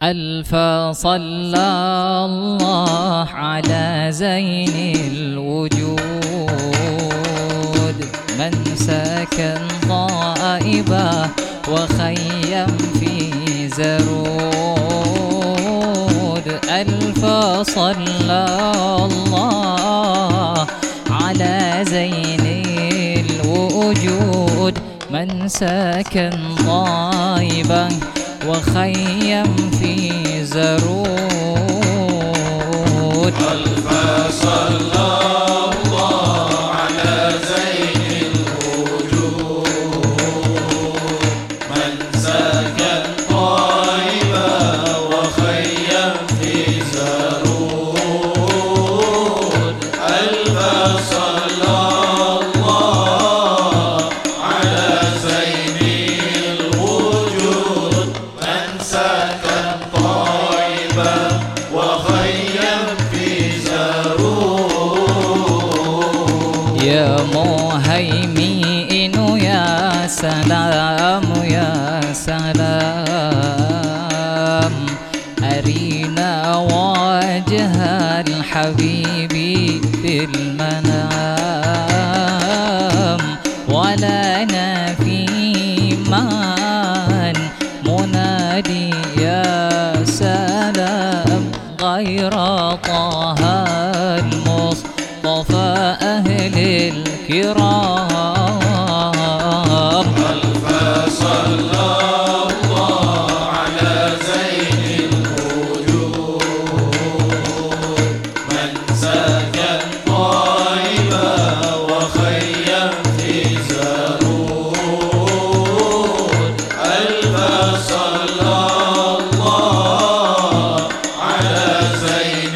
ألف صلى الله على زين الوجود من سكن طائبة وخيم في زرود. ألف صلى الله على زين الوجود من سكن طائبة وخيم في زرود. ألف صلى الله على زين الوجود من سكن طيبة وخيم في زرود. ألف صلى الله على زين الوجود من سكن طيبة وخيم في زرود. يا مهيمن يا سلام يا سلام أرينا وجه الحبيب في المنام ولنا في من منادي يا سلام غير طه المصطفى أهل الكرام. ألف صلى الله على زين الوجود من سكن طيبة وخيم في زرود. ألف صلى الله على زين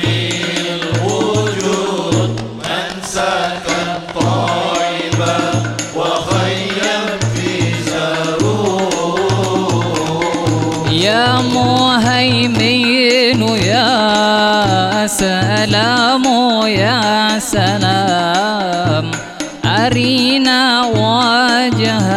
الوجود من سكن طيبة وخيم في زرود. يا مهيمن يا سلام يا سلام أرينا وجه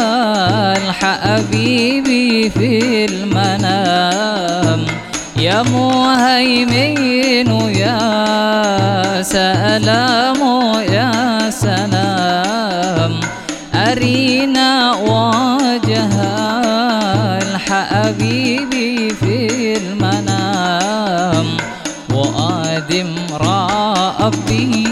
الحبيب في المنام. يا مهيمن يا سلام يا سلام أرينا وجه الحبيب في المنام وأدم ربي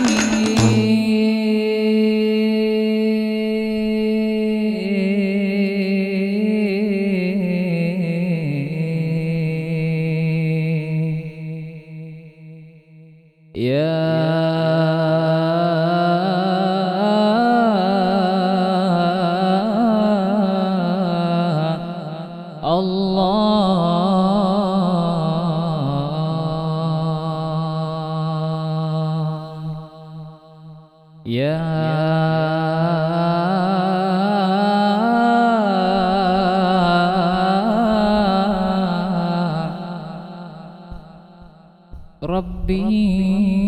ربي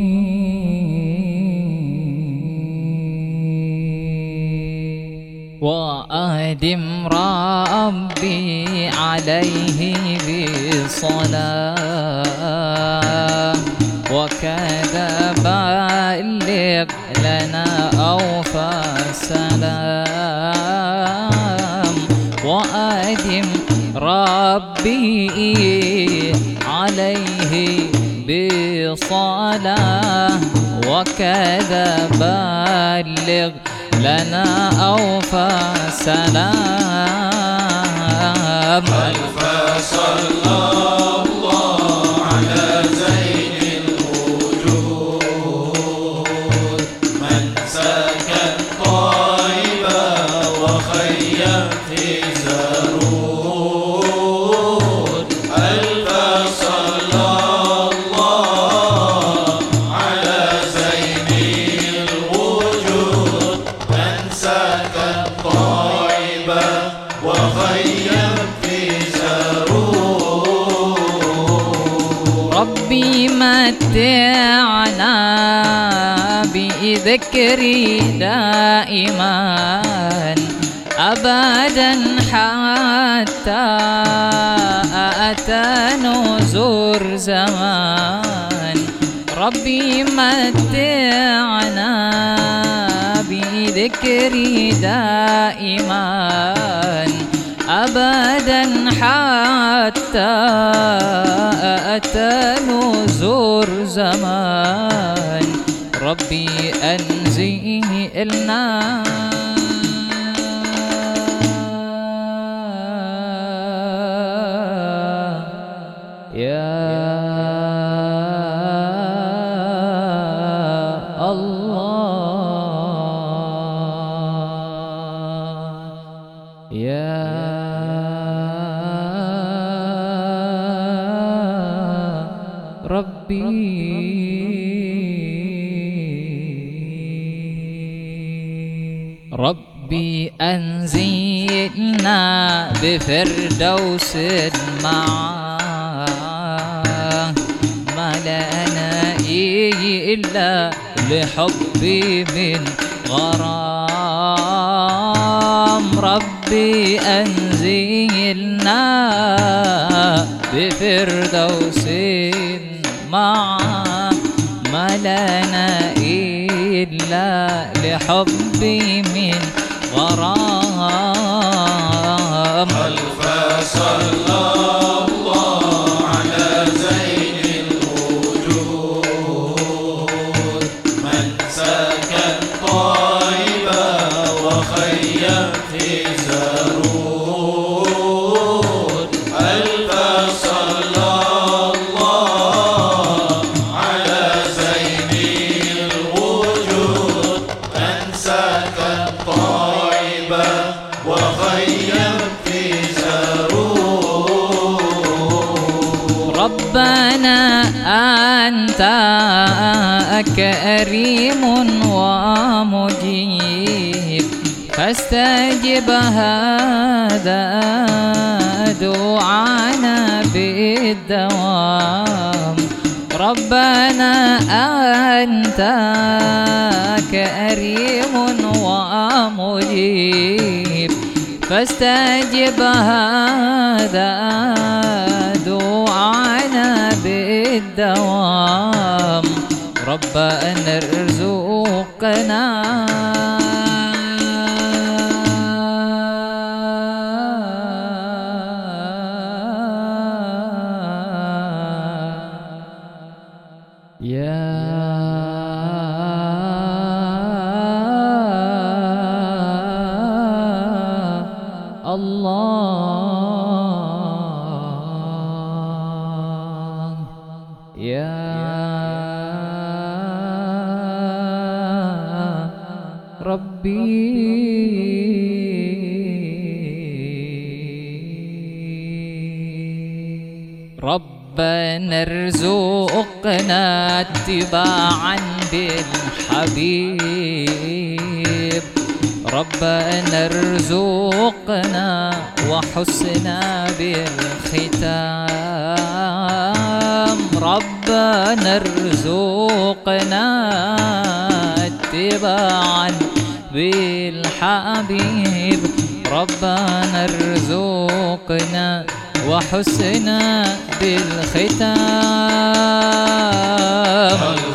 وأهدم ربي عليه بالصلاة وكذا بلغ لنا أوفى السلام. وأهدم ربي عليه بالصلاة وكذا بلغ لنا أوفى سلام. ألف صلى الله على زين الوجود من سكن طيبة وخيم في زرود. ألف صلى الله على زين الوجود من سكن طيبة وخيم في زرود. ربي متعنا بذكري دائما أبدا حتى نزور زمان. ربي متعنا بذكري دائما أبدا حتى أتى نزور زمان. ربي أنزلنا يا الله يا ربي. ربي أنزلنا بفردوس معاه، ما لنا إلا لحبي من غرام. ربي أنزلنا بفردوس معاه، ما لنا إلا لحبي من غرام. ألف صلى الله على زين الوجود، من سكن طيبة وخيم في زرود. ألف صلى الله على زين الوجود، من سكن طيبة وخيم في زرود. ربنا أنت كريم ومجيب، فاستجب هذا دعانا بالدوام. ربنا أنت كريم ومجيب، فاستجب هذا دعانا بالدوام. ربنا ارزقنا يا الله يا ربي. ربنا ارزقنا اتباعا بالحبيب. ربنا ارزقنا وحسنا بالختام. ربنا ارزقنا اتباعا بالحبيب. ربنا ارزقنا وحسنا بالختام.